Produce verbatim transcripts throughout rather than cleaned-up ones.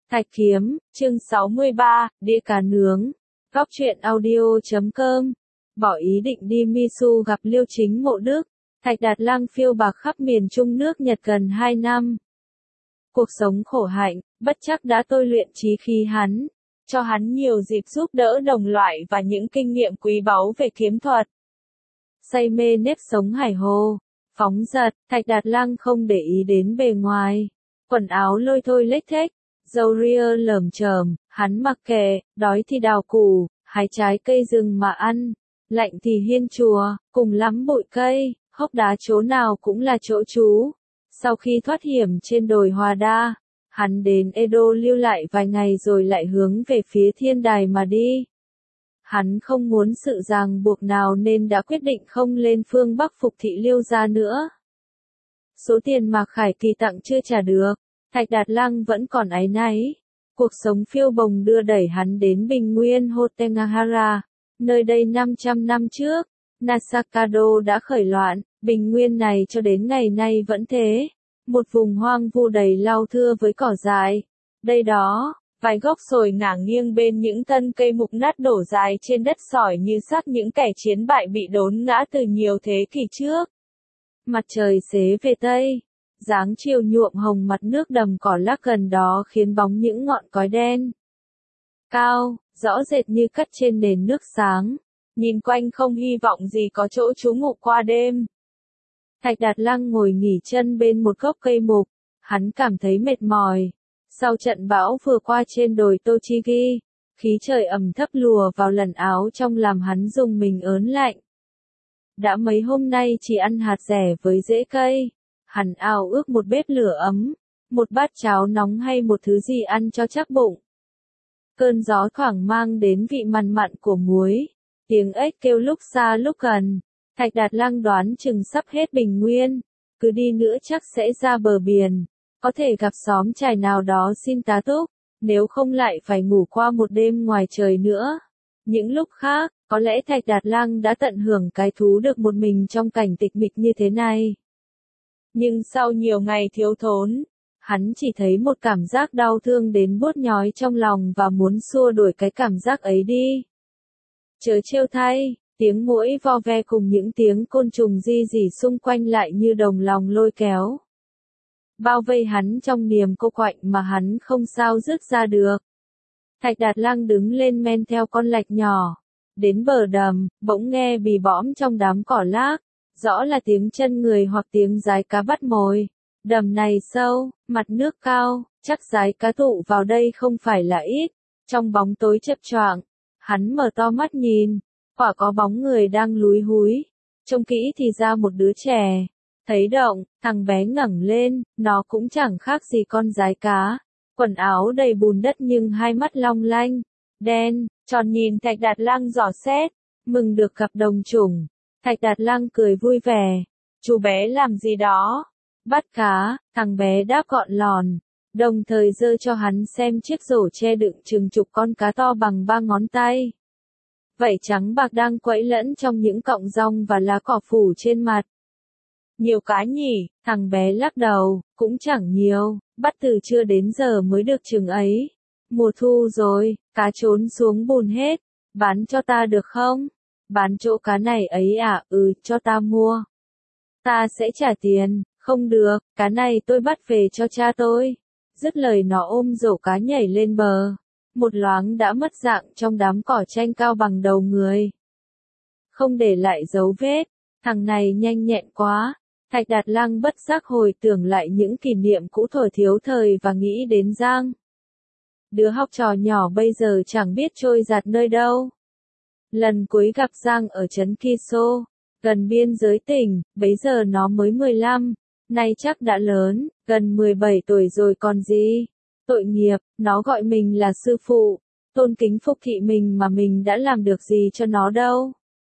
Thạch Kiếm, chương sáu mươi ba, đĩa cá nướng. Góc truyện audio chấm com. Bỏ ý định đi Misu gặp Liêu Chính Mộ Đức. Thạch Đạt Lang phiêu bạc khắp miền Trung nước Nhật gần hai năm. Cuộc sống khổ hạnh, bất chắc đã tôi luyện chí khí hắn, cho hắn nhiều dịp giúp đỡ đồng loại và những kinh nghiệm quý báu về kiếm thuật. Say mê nếp sống hải hồ, phóng dật, Thạch Đạt Lang không để ý đến bề ngoài. Quần áo lôi thôi lếch thếch, râu ria lởm chởm, hắn mặc kệ, đói thì đào củ, hái trái cây rừng mà ăn, lạnh thì hiên chùa, cùng lắm bụi cây, hốc đá chỗ nào cũng là chỗ trú. Sau khi thoát hiểm trên đồi Hòa Đa, hắn đến Edo lưu lại vài ngày rồi lại hướng về phía thiên đài mà đi. Hắn không muốn sự ràng buộc nào nên đã quyết định không lên phương Bắc phục thị Liêu gia nữa. Số tiền Mạc Khải Kỳ tặng chưa trả được, Thạch Đạt Lang vẫn còn áy náy. Cuộc sống phiêu bồng đưa đẩy hắn đến Bình Nguyên Hotenagahara, nơi đây năm trăm năm trước, Nasakado đã khởi loạn. Bình Nguyên này cho đến ngày nay vẫn thế, một vùng hoang vu đầy lau thưa với cỏ dại. Đây đó, vài gốc sồi ngả nghiêng bên những thân cây mục nát đổ dài trên đất sỏi như xác những kẻ chiến bại bị đốn ngã từ nhiều thế kỷ trước. Mặt trời xế về Tây, dáng chiều nhuộm hồng mặt nước đầm cỏ lác gần đó khiến bóng những ngọn cói đen cao, rõ rệt như cắt trên nền nước sáng, nhìn quanh không hy vọng gì có chỗ trú ngụ qua đêm. Thạch Đạt Lang ngồi nghỉ chân bên một gốc cây mục, hắn cảm thấy mệt mỏi. Sau trận bão vừa qua trên đồi Tochigi, khí trời ẩm thấp lùa vào lần áo trong làm hắn dùng mình ớn lạnh. Đã mấy hôm nay chỉ ăn hạt rẻ với rễ cây, hắn ao ước một bếp lửa ấm, một bát cháo nóng hay một thứ gì ăn cho chắc bụng. Cơn gió thoảng mang đến vị mặn mặn của muối, tiếng ếch kêu lúc xa lúc gần. Thạch Đạt Lang đoán chừng sắp hết Bình Nguyên, cứ đi nữa chắc sẽ ra bờ biển, có thể gặp xóm trài nào đó xin tá túc, nếu không lại phải ngủ qua một đêm ngoài trời nữa. Những lúc khác, có lẽ Thạch Đạt Lang đã tận hưởng cái thú được một mình trong cảnh tịch mịch như thế này. Nhưng sau nhiều ngày thiếu thốn, hắn chỉ thấy một cảm giác đau thương đến buốt nhói trong lòng và muốn xua đuổi cái cảm giác ấy đi. Chớ trêu thay. Tiếng muỗi vo ve cùng những tiếng côn trùng ri rỉ xung quanh lại như đồng lòng lôi kéo. Bao vây hắn trong niềm cô quạnh mà hắn không sao dứt ra được. Thạch Đạt Lang đứng lên men theo con lạch nhỏ. Đến bờ đầm, bỗng nghe bì bõm trong đám cỏ lác. Rõ là tiếng chân người hoặc tiếng rái cá bắt mồi. Đầm này sâu, mặt nước cao, chắc rái cá tụ vào đây không phải là ít. Trong bóng tối chập choạng, hắn mở to mắt nhìn. Quả có bóng người đang lúi húi, trông kỹ thì ra một đứa trẻ. Thấy động, thằng bé ngẩng lên, nó cũng chẳng khác gì con rái cá. Quần áo đầy bùn đất nhưng hai mắt long lanh, đen, tròn nhìn Thạch Đạt Lang dò xét, mừng được gặp đồng chủng. Thạch Đạt Lang cười vui vẻ, chú bé làm gì đó? Bắt cá, thằng bé đáp gọn lòn, đồng thời giơ cho hắn xem chiếc rổ che đựng chừng chục con cá to bằng ba ngón tay. Vảy trắng bạc đang quẫy lẫn trong những cọng rong và lá cỏ phủ trên mặt. Nhiều cá nhỉ, thằng bé lắc đầu, cũng chẳng nhiều, bắt từ trưa đến giờ mới được chừng ấy. Mùa thu rồi, cá trốn xuống bùn hết, bán cho ta được không? Bán chỗ cá này ấy à, ừ, cho ta mua. Ta sẽ trả tiền, không được, cá này tôi bắt về cho cha tôi. Dứt lời nó ôm rổ cá nhảy lên bờ. Một loáng đã mất dạng trong đám cỏ tranh cao bằng đầu người. Không để lại dấu vết, thằng này nhanh nhẹn quá. Thạch Đạt Lang bất giác hồi tưởng lại những kỷ niệm cũ thuở thiếu thời và nghĩ đến Giang. Đứa học trò nhỏ bây giờ chẳng biết trôi giạt nơi đâu. Lần cuối gặp Giang ở trấn Kiso, gần biên giới tỉnh, bấy giờ nó mới mười lăm, nay chắc đã lớn, gần mười bảy tuổi rồi còn gì. Tội nghiệp, nó gọi mình là sư phụ, tôn kính phục thị mình mà mình đã làm được gì cho nó đâu.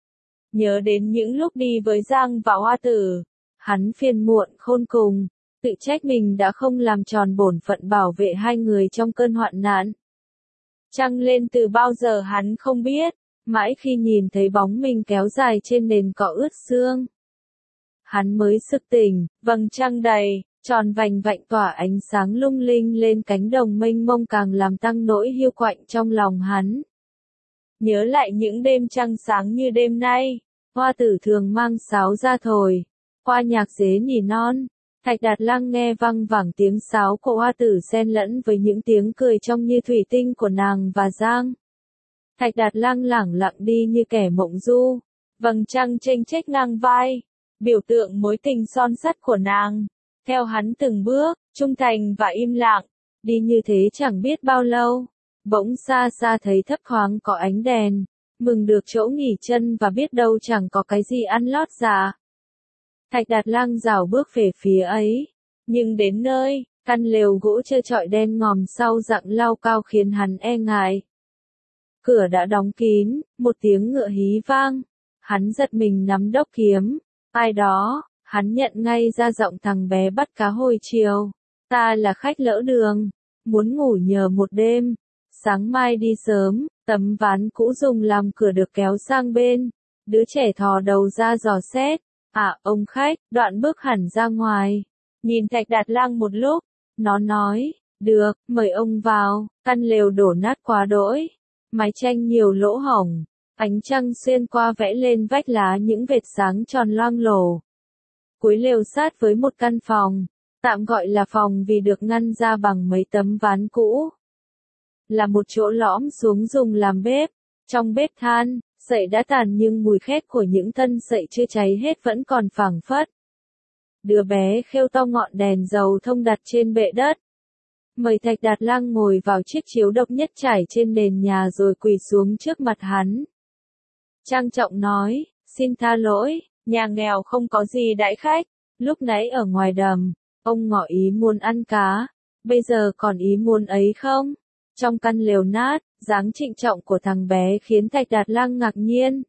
Nhớ đến những lúc đi với Giang và Hoa Tử, hắn phiền muộn khôn cùng, tự trách mình đã không làm tròn bổn phận bảo vệ hai người trong cơn hoạn nạn. Trăng lên từ bao giờ hắn không biết, mãi khi nhìn thấy bóng mình kéo dài trên nền cỏ ướt sương. Hắn mới sực tỉnh, vầng trăng đầy, tròn vành vạnh tỏa ánh sáng lung linh lên cánh đồng mênh mông càng làm tăng nỗi hiu quạnh trong lòng hắn. Nhớ lại những đêm trăng sáng như đêm nay, Hoa Tử thường mang sáo ra thổi, qua nhạc dế nỉ non, Thạch Đạt Lăng nghe văng vẳng tiếng sáo của Hoa Tử xen lẫn với những tiếng cười trong như thủy tinh của nàng và Giang. Thạch Đạt Lăng lẳng lặng đi như kẻ mộng du, vầng trăng chênh chếch ngang vai, biểu tượng mối tình son sắt của nàng. Theo hắn từng bước, trung thành và im lặng, đi như thế chẳng biết bao lâu, bỗng xa xa thấy thấp thoáng có ánh đèn, mừng được chỗ nghỉ chân và biết đâu chẳng có cái gì ăn lót dạ. Thạch Đạt Lăng rảo bước về phía ấy, nhưng đến nơi, căn lều gỗ trơ trọi đen ngòm sau rặng lau cao khiến hắn e ngại. Cửa đã đóng kín, một tiếng ngựa hí vang, hắn giật mình nắm đốc kiếm, ai đó, hắn nhận ngay ra giọng thằng bé bắt cá hồi chiều, ta là khách lỡ đường, muốn ngủ nhờ một đêm, sáng mai đi sớm, tấm ván cũ dùng làm cửa được kéo sang bên, đứa trẻ thò đầu ra dò xét, à ông khách, đoạn bước hẳn ra ngoài, nhìn Thạch Đạt Lăng một lúc, nó nói, được, mời ông vào, căn lều đổ nát quá đỗi, mái tranh nhiều lỗ hổng, ánh trăng xuyên qua vẽ lên vách lá những vệt sáng tròn loang lổ. Cuối lều sát với một căn phòng, tạm gọi là phòng vì được ngăn ra bằng mấy tấm ván cũ. Là một chỗ lõm xuống dùng làm bếp, trong bếp than, sậy đã tàn nhưng mùi khét của những thân sậy chưa cháy hết vẫn còn phảng phất. Đứa bé khêu to ngọn đèn dầu thông đặt trên bệ đất. Mời Thạch Đạt Lăng ngồi vào chiếc chiếu độc nhất trải trên nền nhà rồi quỳ xuống trước mặt hắn. Trang trọng nói, xin tha lỗi, nhà nghèo không có gì đãi khách, lúc nãy ở ngoài đầm, ông ngỏ ý muốn ăn cá, bây giờ còn ý muốn ấy không? Trong căn lều nát, dáng trịnh trọng của thằng bé khiến Thạch Đạt Lăng ngạc nhiên.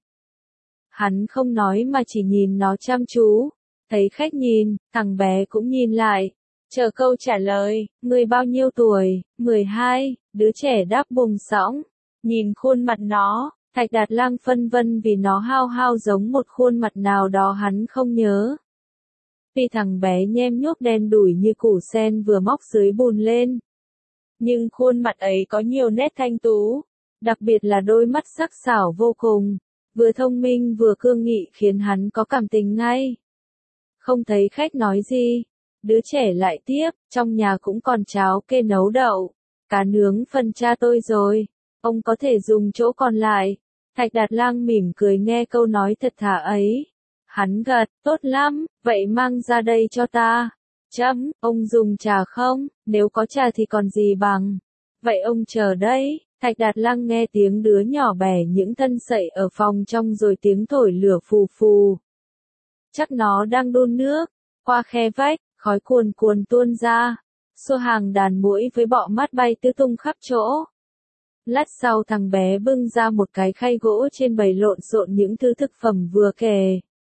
Hắn không nói mà chỉ nhìn nó chăm chú, thấy khách nhìn, thằng bé cũng nhìn lại. Chờ câu trả lời, người bao nhiêu tuổi, mười hai, đứa trẻ đáp bùng sõng, nhìn khuôn mặt nó, Thạch Đạt Lăng phân vân vì nó hao hao giống một khuôn mặt nào đó hắn không nhớ. Vì thằng bé nhem nhuốc đen đủi như củ sen vừa móc dưới bùn lên. Nhưng khuôn mặt ấy có nhiều nét thanh tú, đặc biệt là đôi mắt sắc sảo vô cùng, vừa thông minh vừa cương nghị khiến hắn có cảm tình ngay. Không thấy khách nói gì. Đứa trẻ lại tiếp, trong nhà cũng còn cháo kê nấu đậu, cá nướng phần cha tôi rồi, ông có thể dùng chỗ còn lại. Thạch Đạt Lăng mỉm cười nghe câu nói thật thà ấy. Hắn gật, tốt lắm, vậy mang ra đây cho ta. Chấm, ông dùng trà không? Nếu có trà thì còn gì bằng. Vậy ông chờ đấy. Thạch Đạt Lăng nghe tiếng đứa nhỏ bẻ những thân sậy ở phòng trong rồi tiếng thổi lửa phù phù. Chắc nó đang đun nước, qua khe vách. Khói cuồn cuồn tuôn ra, xua hàng đàn muỗi với bọ mát bay tứ tung khắp chỗ. Lát sau thằng bé bưng ra một cái khay gỗ trên bày lộn xộn những thứ thực phẩm vừa kể.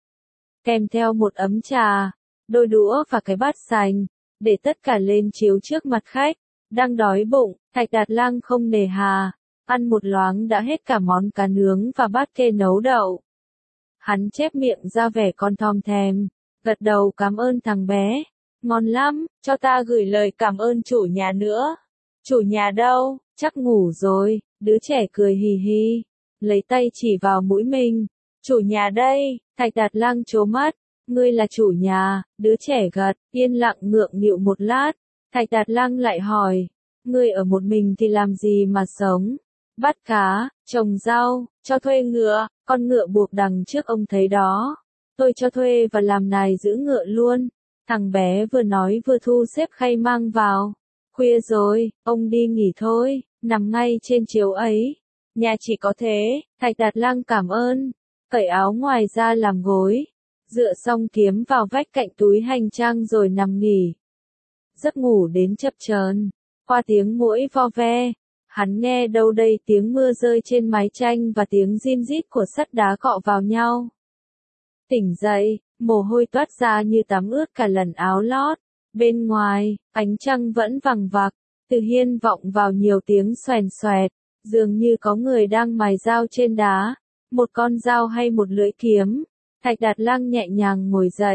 Kèm theo một ấm trà, đôi đũa và cái bát sành, để tất cả lên chiếu trước mặt khách. Đang đói bụng, Thạch Đạt Lăng không nề hà, ăn một loáng đã hết cả món cá nướng và bát kê nấu đậu. Hắn chép miệng ra vẻ con thòm thèm, gật đầu cảm ơn thằng bé. Ngon lắm, cho ta gửi lời cảm ơn chủ nhà nữa. Chủ nhà đâu, chắc ngủ rồi, đứa trẻ cười hì hì, lấy tay chỉ vào mũi mình. Chủ nhà đây, Thạch Đạt Lăng trố mắt, ngươi là chủ nhà, đứa trẻ gật, yên lặng ngượng nghịu một lát. Thạch Đạt Lăng lại hỏi, ngươi ở một mình thì làm gì mà sống? Bắt cá, trồng rau, cho thuê ngựa, con ngựa buộc đằng trước ông thấy đó. Tôi cho thuê và làm nài giữ ngựa luôn. Thằng bé vừa nói vừa thu xếp khay mang vào. Khuya rồi, ông đi nghỉ thôi, nằm ngay trên chiếu ấy. Nhà chỉ có thế, Thạch Đạt Lăng cảm ơn. Cởi áo ngoài ra làm gối. Dựa xong kiếm vào vách cạnh túi hành trang rồi nằm nghỉ. Giấc ngủ đến chập chờn, qua tiếng muỗi vo ve. Hắn nghe đâu đây tiếng mưa rơi trên mái tranh và tiếng rin rít của sắt đá cọ vào nhau. Tỉnh dậy, mồ hôi toát ra như tắm ướt cả lần áo lót. Bên ngoài, ánh trăng vẫn vằng vặc, từ hiên vọng vào nhiều tiếng xoèn xoẹt, dường như có người đang mài dao trên đá. Một con dao hay một lưỡi kiếm. Thạch Đạt Lăng nhẹ nhàng ngồi dậy,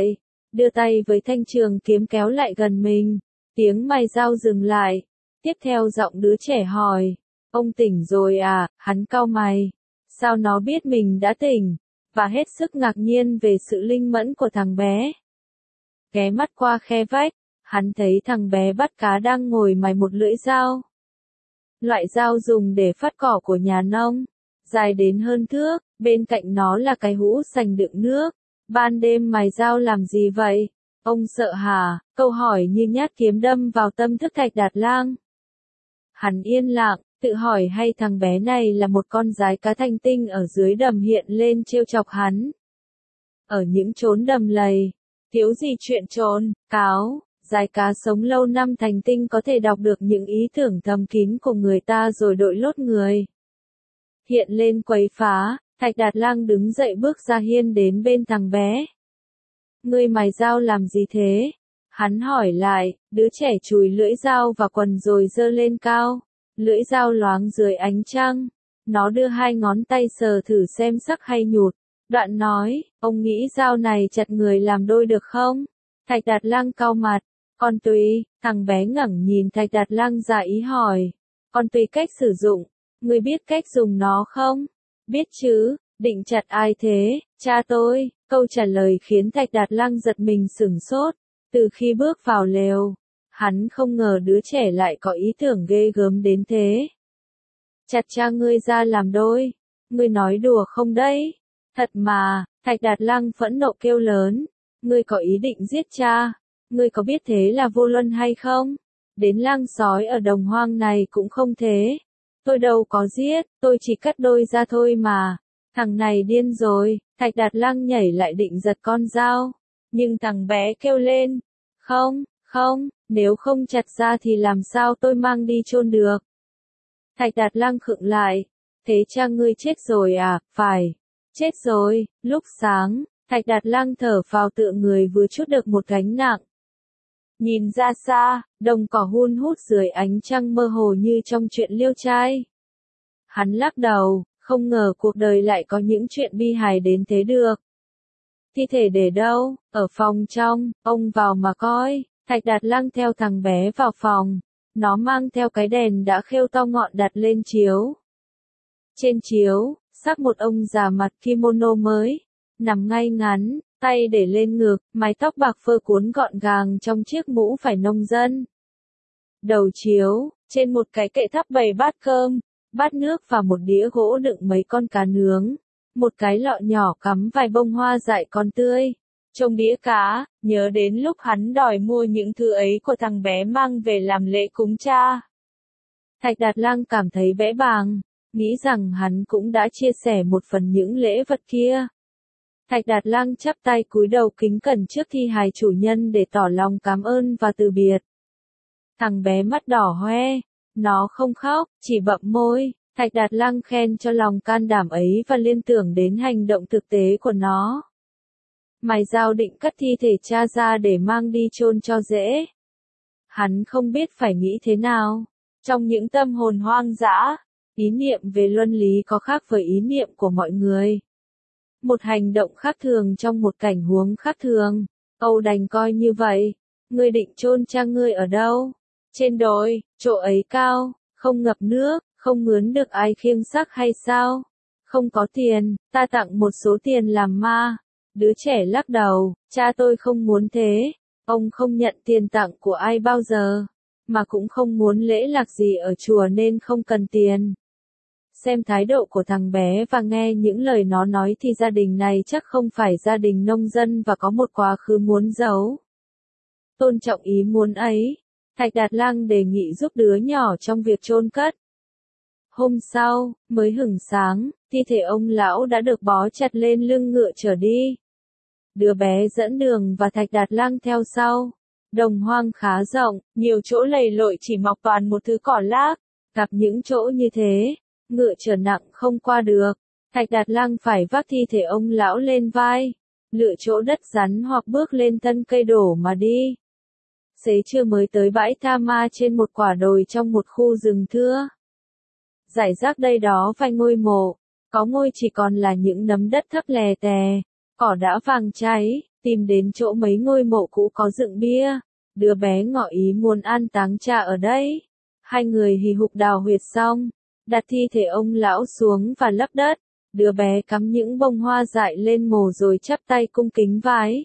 đưa tay với thanh trường kiếm kéo lại gần mình. Tiếng mài dao dừng lại. Tiếp theo giọng đứa trẻ hỏi, ông tỉnh rồi à? Hắn cau mày. Sao nó biết mình đã tỉnh? Và hết sức ngạc nhiên về sự linh mẫn của thằng bé. Ghé mắt qua khe vách, hắn thấy thằng bé bắt cá đang ngồi mài một lưỡi dao. Loại dao dùng để phát cỏ của nhà nông, dài đến hơn thước, bên cạnh nó là cái hũ sành đựng nước. Ban đêm mài dao làm gì vậy? Ông sợ hả? Câu hỏi như nhát kiếm đâm vào tâm thức Thạch Đạt Lang. Hắn yên lặng, tự hỏi hay thằng bé này là một con giái cá thanh tinh ở dưới đầm hiện lên trêu chọc hắn. Ở những chốn đầm lầy, thiếu gì chuyện trốn, cáo, giái cá sống lâu năm thành tinh có thể đọc được những ý tưởng thầm kín của người ta rồi đội lốt người. Hiện lên quấy phá, Thạch Đạt Lang đứng dậy bước ra hiên đến bên thằng bé. Ngươi mài dao làm gì thế? Hắn hỏi lại, đứa trẻ chùi lưỡi dao vào quần rồi giơ lên cao. Lưỡi dao loáng dưới ánh trăng. Nó đưa hai ngón tay sờ thử xem sắc hay nhụt. Đoạn nói, ông nghĩ dao này chặt người làm đôi được không? Thạch Đạt Lang cau mặt. Còn tùy, thằng bé ngẩng nhìn Thạch Đạt Lang giả ý hỏi. Còn tùy cách sử dụng, ngươi biết cách dùng nó không? Biết chứ, định chặt ai thế? Cha tôi. Câu trả lời khiến Thạch Đạt Lang giật mình sửng sốt. Từ khi bước vào lều, hắn không ngờ đứa trẻ lại có ý tưởng ghê gớm đến thế. Chặt cha ngươi ra làm đôi. Ngươi nói đùa không đấy? Thật mà, Thạch Đạt Lang phẫn nộ kêu lớn. Ngươi có ý định giết cha? Ngươi có biết thế là vô luân hay không? Đến lang sói ở đồng hoang này cũng không thế. Tôi đâu có giết, tôi chỉ cắt đôi ra thôi mà. Thằng này điên rồi. Thạch Đạt Lang nhảy lại định giật con dao. Nhưng thằng bé kêu lên. Không, không, nếu không chặt ra thì làm sao tôi mang đi chôn được. Thạch Đạt Lang khựng lại. Thế cha ngươi chết rồi à? Phải. Chết rồi. Lúc sáng, Thạch Đạt Lang thở phào tựa người vừa trút được một gánh nặng. Nhìn ra xa, đồng cỏ hun hút dưới ánh trăng mơ hồ như trong chuyện liêu trai. Hắn lắc đầu, không ngờ cuộc đời lại có những chuyện bi hài đến thế được. Thi thể để đâu? Ở phòng trong, ông vào mà coi. Thạch Đạt Lang theo thằng bé vào phòng. Nó mang theo cái đèn đã khêu to ngọn đặt lên chiếu. Trên chiếu, xác một ông già mặc kimono mới, nằm ngay ngắn, tay để lên ngực, mái tóc bạc phơ cuốn gọn gàng trong chiếc mũ vải nông dân. Đầu chiếu, trên một cái kệ thắp bày bát cơm, bát nước và một đĩa gỗ đựng mấy con cá nướng. Một cái lọ nhỏ cắm vài bông hoa dại còn tươi. Trông đĩa cá, nhớ đến lúc hắn đòi mua những thứ ấy của thằng bé mang về làm lễ cúng cha. Thạch Đạt Lang cảm thấy bẽ bàng, nghĩ rằng hắn cũng đã chia sẻ một phần những lễ vật kia. Thạch Đạt Lang chắp tay cúi đầu kính cẩn trước thi hài chủ nhân để tỏ lòng cảm ơn và từ biệt. Thằng bé mắt đỏ hoe, nó không khóc, chỉ bậm môi. Thạch Đạt Lang khen cho lòng can đảm ấy và liên tưởng đến hành động thực tế của nó. Mài dao định cắt thi thể cha ra để mang đi chôn cho dễ. Hắn không biết phải nghĩ thế nào. Trong những tâm hồn hoang dã, ý niệm về luân lý có khác với ý niệm của mọi người. Một hành động khác thường trong một cảnh huống khác thường. Âu đành coi như vậy. Ngươi định chôn cha ngươi ở đâu? Trên đồi, chỗ ấy cao, không ngập nước, không mướn được ai khiêng xác hay sao? Không có tiền, ta tặng một số tiền làm ma. Đứa trẻ lắc đầu, cha tôi không muốn thế. Ông không nhận tiền tặng của ai bao giờ, mà cũng không muốn lễ lạc gì ở chùa nên không cần tiền. Xem thái độ của thằng bé và nghe những lời nó nói thì gia đình này chắc không phải gia đình nông dân và có một quá khứ muốn giấu. Tôn trọng ý muốn ấy, Thạch Đạt Lang đề nghị giúp đứa nhỏ trong việc chôn cất. Hôm sau, mới hửng sáng, thi thể ông lão đã được bó chặt lên lưng ngựa trở đi. Đứa bé dẫn đường và Thạch Đạt Lang theo sau. Đồng hoang khá rộng, nhiều chỗ lầy lội chỉ mọc toàn một thứ cỏ lác. Gặp những chỗ như thế, ngựa trở nặng không qua được. Thạch Đạt Lang phải vác thi thể ông lão lên vai, lựa chỗ đất rắn hoặc bước lên thân cây đổ mà đi. Xế trưa mới tới bãi tha ma trên một quả đồi trong một khu rừng thưa. Rải rác đây đó vài ngôi mộ, có ngôi chỉ còn là những nấm đất thấp lè tè, cỏ đã vàng cháy, tìm đến chỗ mấy ngôi mộ cũ có dựng bia. Đứa bé ngỏ ý muốn an táng cha ở đây. Hai người hì hục đào huyệt xong, đặt thi thể ông lão xuống và lấp đất. Đứa bé cắm những bông hoa dại lên mồ rồi chắp tay cung kính vái.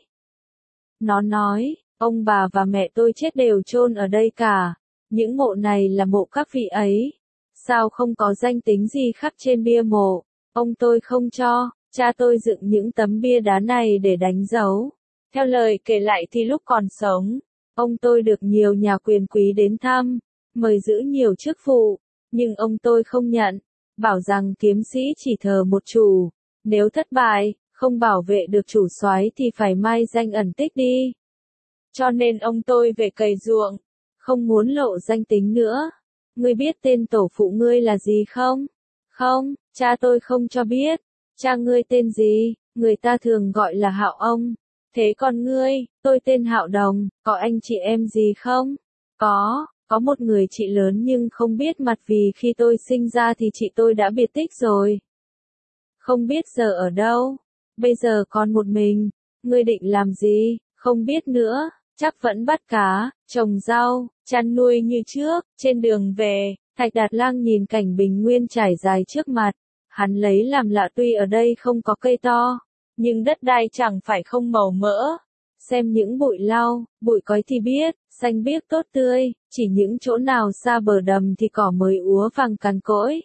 Nó nói, ông bà và mẹ tôi chết đều chôn ở đây cả. Những mộ này là mộ các vị ấy. Sao không có danh tính gì khắc trên bia mộ? Ông tôi không cho, cha tôi dựng những tấm bia đá này để đánh dấu. Theo lời kể lại thì lúc còn sống, ông tôi được nhiều nhà quyền quý đến thăm, mời giữ nhiều chức vụ, nhưng ông tôi không nhận, bảo rằng kiếm sĩ chỉ thờ một chủ, nếu thất bại, không bảo vệ được chủ soái thì phải mai danh ẩn tích đi. Cho nên ông tôi về cày ruộng, không muốn lộ danh tính nữa. Ngươi biết tên tổ phụ ngươi là gì không? Không, cha tôi không cho biết. Cha ngươi tên gì? Người ta thường gọi là Hạo ông. Thế còn ngươi? Tôi tên Hạo Đồng. Có anh chị em gì không? Có, có một người chị lớn nhưng không biết mặt vì khi tôi sinh ra thì chị tôi đã biệt tích rồi. Không biết giờ ở đâu. Bây giờ còn một mình. Ngươi định làm gì? Không biết nữa. Chắc vẫn bắt cá, trồng rau, chăn nuôi như trước. Trên đường về, Thạch Đạt Lang nhìn cảnh bình nguyên trải dài trước mặt. Hắn lấy làm lạ tuy ở đây không có cây to, nhưng đất đai chẳng phải không màu mỡ. Xem những bụi lau, bụi cói thì biết, xanh biếc tốt tươi, chỉ những chỗ nào xa bờ đầm thì cỏ mới úa vàng cằn cỗi.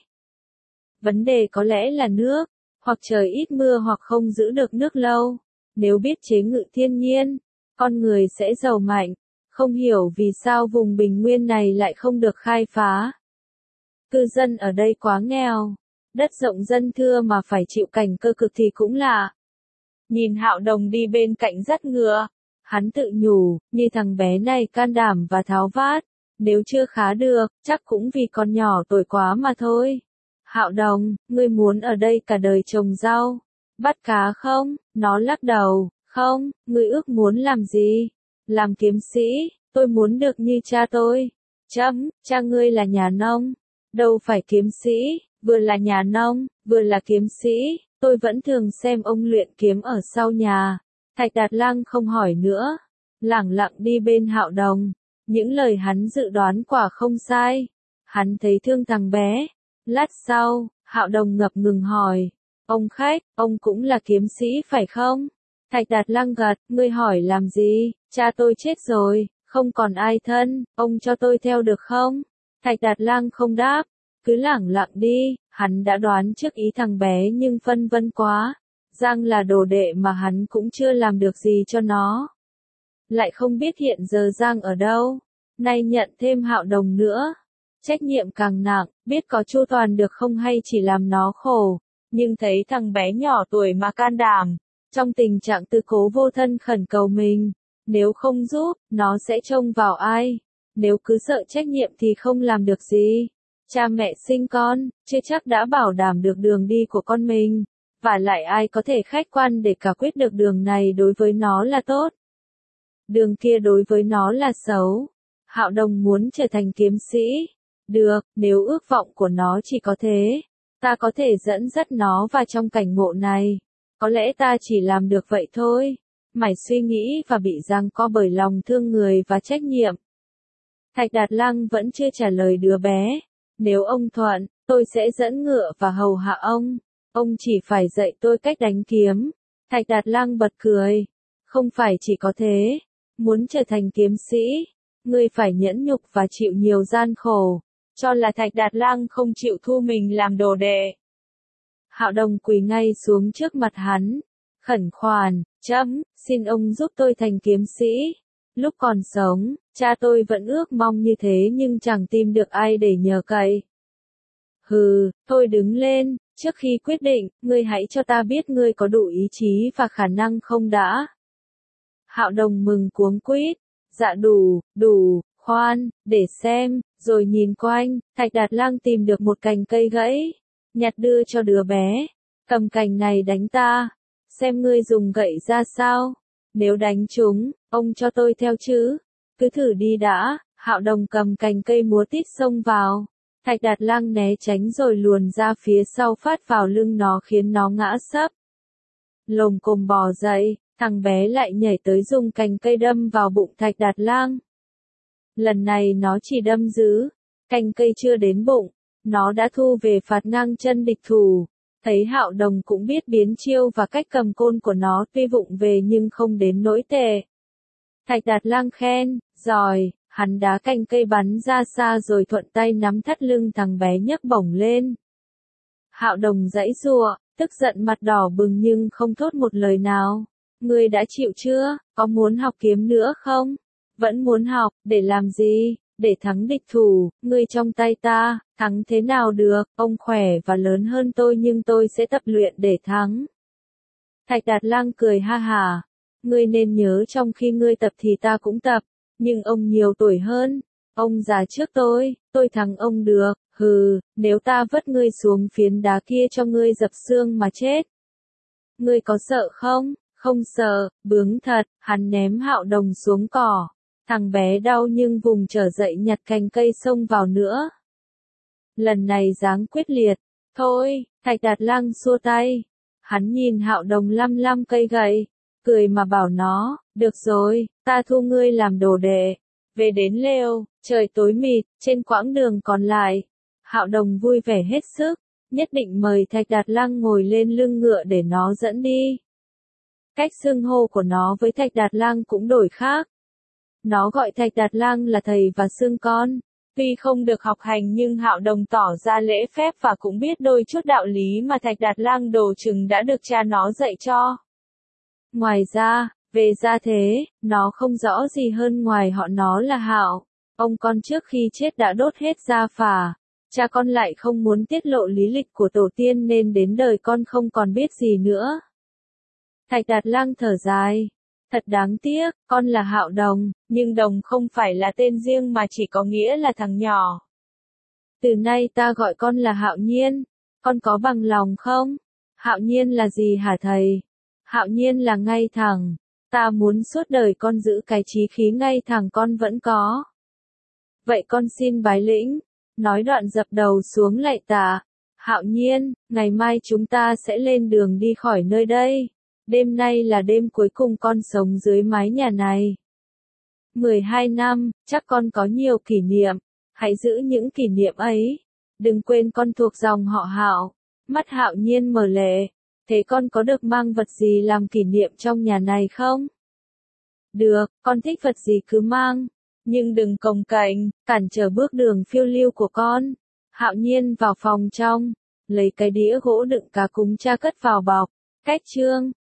Vấn đề có lẽ là nước, hoặc trời ít mưa hoặc không giữ được nước lâu. Nếu biết chế ngự thiên nhiên, con người sẽ giàu mạnh. Không hiểu vì sao vùng bình nguyên này lại không được khai phá. Cư dân ở đây quá nghèo. Đất rộng dân thưa mà phải chịu cảnh cơ cực thì cũng lạ. Nhìn Hạo Đồng đi bên cạnh dắt ngựa, hắn tự nhủ, như thằng bé này can đảm và tháo vát, nếu chưa khá được, chắc cũng vì con nhỏ tuổi quá mà thôi. Hạo Đồng, ngươi muốn ở đây cả đời trồng rau, bắt cá không? Nó lắc đầu, không, ngươi ước muốn làm gì? Làm kiếm sĩ, tôi muốn được như cha tôi. Chấm, cha ngươi là nhà nông, đâu phải kiếm sĩ. Vừa là nhà nông, vừa là kiếm sĩ, tôi vẫn thường xem ông luyện kiếm ở sau nhà. Thạch Đạt Lang không hỏi nữa, lẳng lặng đi bên Hạo Đồng. Những lời hắn dự đoán quả không sai. Hắn thấy thương thằng bé. Lát sau, Hạo Đồng ngập ngừng hỏi, ông khách, ông cũng là kiếm sĩ phải không? Thạch Đạt Lang gật, ngươi hỏi làm gì? Cha tôi chết rồi, không còn ai thân, ông cho tôi theo được không? Thạch Đạt Lang không đáp. Cứ lẳng lặng đi, hắn đã đoán trước ý thằng bé nhưng phân vân quá. Giang là đồ đệ mà hắn cũng chưa làm được gì cho nó. Lại không biết hiện giờ Giang ở đâu. Nay nhận thêm Hạo Đồng nữa. Trách nhiệm càng nặng, biết có chu toàn được không hay chỉ làm nó khổ. Nhưng thấy thằng bé nhỏ tuổi mà can đảm, trong tình trạng tư cố vô thân khẩn cầu mình. Nếu không giúp, nó sẽ trông vào ai? Nếu cứ sợ trách nhiệm thì không làm được gì. Cha mẹ sinh con, chưa chắc đã bảo đảm được đường đi của con mình, và lại ai có thể khách quan để cả quyết được đường này đối với nó là tốt, đường kia đối với nó là xấu. Hạo Đồng muốn trở thành kiếm sĩ. Được, nếu ước vọng của nó chỉ có thế, ta có thể dẫn dắt nó vào trong cảnh ngộ này. Có lẽ ta chỉ làm được vậy thôi. Mải suy nghĩ và bị giằng co bởi lòng thương người và trách nhiệm. Thạch Đạt Lang vẫn chưa trả lời đứa bé. Nếu ông thuận, tôi sẽ dẫn ngựa và hầu hạ ông. Ông chỉ phải dạy tôi cách đánh kiếm. Thạch Đạt Lang bật cười. Không phải chỉ có thế. Muốn trở thành kiếm sĩ, ngươi phải nhẫn nhục và chịu nhiều gian khổ. Cho là Thạch Đạt Lang không chịu thu mình làm đồ đệ. Hạo Đồng quỳ ngay xuống trước mặt hắn. Khẩn khoản, chấm, xin ông giúp tôi thành kiếm sĩ. Lúc còn sống, cha tôi vẫn ước mong như thế nhưng chẳng tìm được ai để nhờ cậy. Hừ, thôi đứng lên, trước khi quyết định, ngươi hãy cho ta biết ngươi có đủ ý chí và khả năng không đã. Hạo Đồng mừng cuống quýt, dạ đủ, đủ, khoan, để xem, rồi nhìn quanh, Thạch Đạt Lang tìm được một cành cây gãy, nhặt đưa cho đứa bé, cầm cành này đánh ta, xem ngươi dùng gậy ra sao. Nếu đánh chúng, ông cho tôi theo chứ. Cứ thử đi đã. Hạo Đồng cầm cành cây múa tít xông vào. Thạch Đạt Lang né tránh rồi luồn ra phía sau phát vào lưng nó khiến nó ngã sấp. Lồm cồm bò dậy, Thằng bé lại nhảy tới dùng cành cây đâm vào bụng Thạch Đạt Lang. Lần này nó chỉ đâm dữ, cành cây chưa đến bụng, nó đã thu về phạt ngang chân địch thủ. Thấy Hạo Đồng cũng biết biến chiêu và cách cầm côn của nó tuy vụng về nhưng không đến nỗi tệ. Thạch Đạt Lang khen, giỏi, hắn đá cành cây bắn ra xa rồi thuận tay nắm thắt lưng thằng bé nhấc bổng lên. Hạo Đồng giãy giụa, tức giận mặt đỏ bừng nhưng không thốt một lời nào. Ngươi đã chịu chưa, có muốn học kiếm nữa không? Vẫn muốn học, để làm gì? Để thắng địch thủ, ngươi trong tay ta, thắng thế nào được, ông khỏe và lớn hơn tôi nhưng tôi sẽ tập luyện để thắng. Thạch Đạt Lang cười ha hả, ngươi nên nhớ trong khi ngươi tập thì ta cũng tập, nhưng ông nhiều tuổi hơn, ông già trước tôi, tôi thắng ông được, hừ, nếu ta vứt ngươi xuống phiến đá kia cho ngươi dập xương mà chết. Ngươi có sợ không? Không sợ, bướng thật, hắn ném Hạo Đồng xuống cỏ. Thằng bé đau nhưng vùng trở dậy nhặt cành cây xông vào nữa. Lần này dáng quyết liệt. Thôi, Thạch Đạt Lang xua tay. Hắn nhìn Hạo Đồng lăm lăm cây gậy, cười mà bảo nó, được rồi, ta thu ngươi làm đồ đệ. Về đến lều, trời tối mịt, trên quãng đường còn lại. Hạo Đồng vui vẻ hết sức, nhất định mời Thạch Đạt Lang ngồi lên lưng ngựa để nó dẫn đi. Cách xưng hô của nó với Thạch Đạt Lang cũng đổi khác. Nó gọi Thạch Đạt Lang là thầy và xưng con. Tuy không được học hành nhưng Hạo Đồng tỏ ra lễ phép và cũng biết đôi chút đạo lý mà Thạch Đạt Lang đồ chừng đã được cha nó dạy cho. Ngoài ra, về gia thế, nó không rõ gì hơn ngoài họ nó là Hạo. Ông con trước khi chết đã đốt hết gia phả. Cha con lại không muốn tiết lộ lý lịch của tổ tiên nên đến đời con không còn biết gì nữa. Thạch Đạt Lang thở dài. Thật đáng tiếc, con là Hạo Đồng, nhưng Đồng không phải là tên riêng mà chỉ có nghĩa là thằng nhỏ. Từ nay ta gọi con là Hạo Nhiên, con có bằng lòng không? Hạo Nhiên là gì hả thầy? Hạo Nhiên là ngay thẳng, ta muốn suốt đời con giữ cái chí khí ngay thẳng con vẫn có. Vậy con xin bái lĩnh, nói đoạn dập đầu xuống lạy tạ. Hạo Nhiên, ngày mai chúng ta sẽ lên đường đi khỏi nơi đây. Đêm nay là đêm cuối cùng con sống dưới mái nhà này. mười hai năm, chắc con có nhiều kỷ niệm. Hãy giữ những kỷ niệm ấy. Đừng quên con thuộc dòng họ Hạo. Mắt Hạo Nhiên mở lệ. Thế con có được mang vật gì làm kỷ niệm trong nhà này không? Được, con thích vật gì cứ mang. Nhưng đừng cồng kềnh, cản trở bước đường phiêu lưu của con. Hạo Nhiên vào phòng trong. Lấy cái đĩa gỗ đựng cá cúng cha cất vào bọc. Cách chương.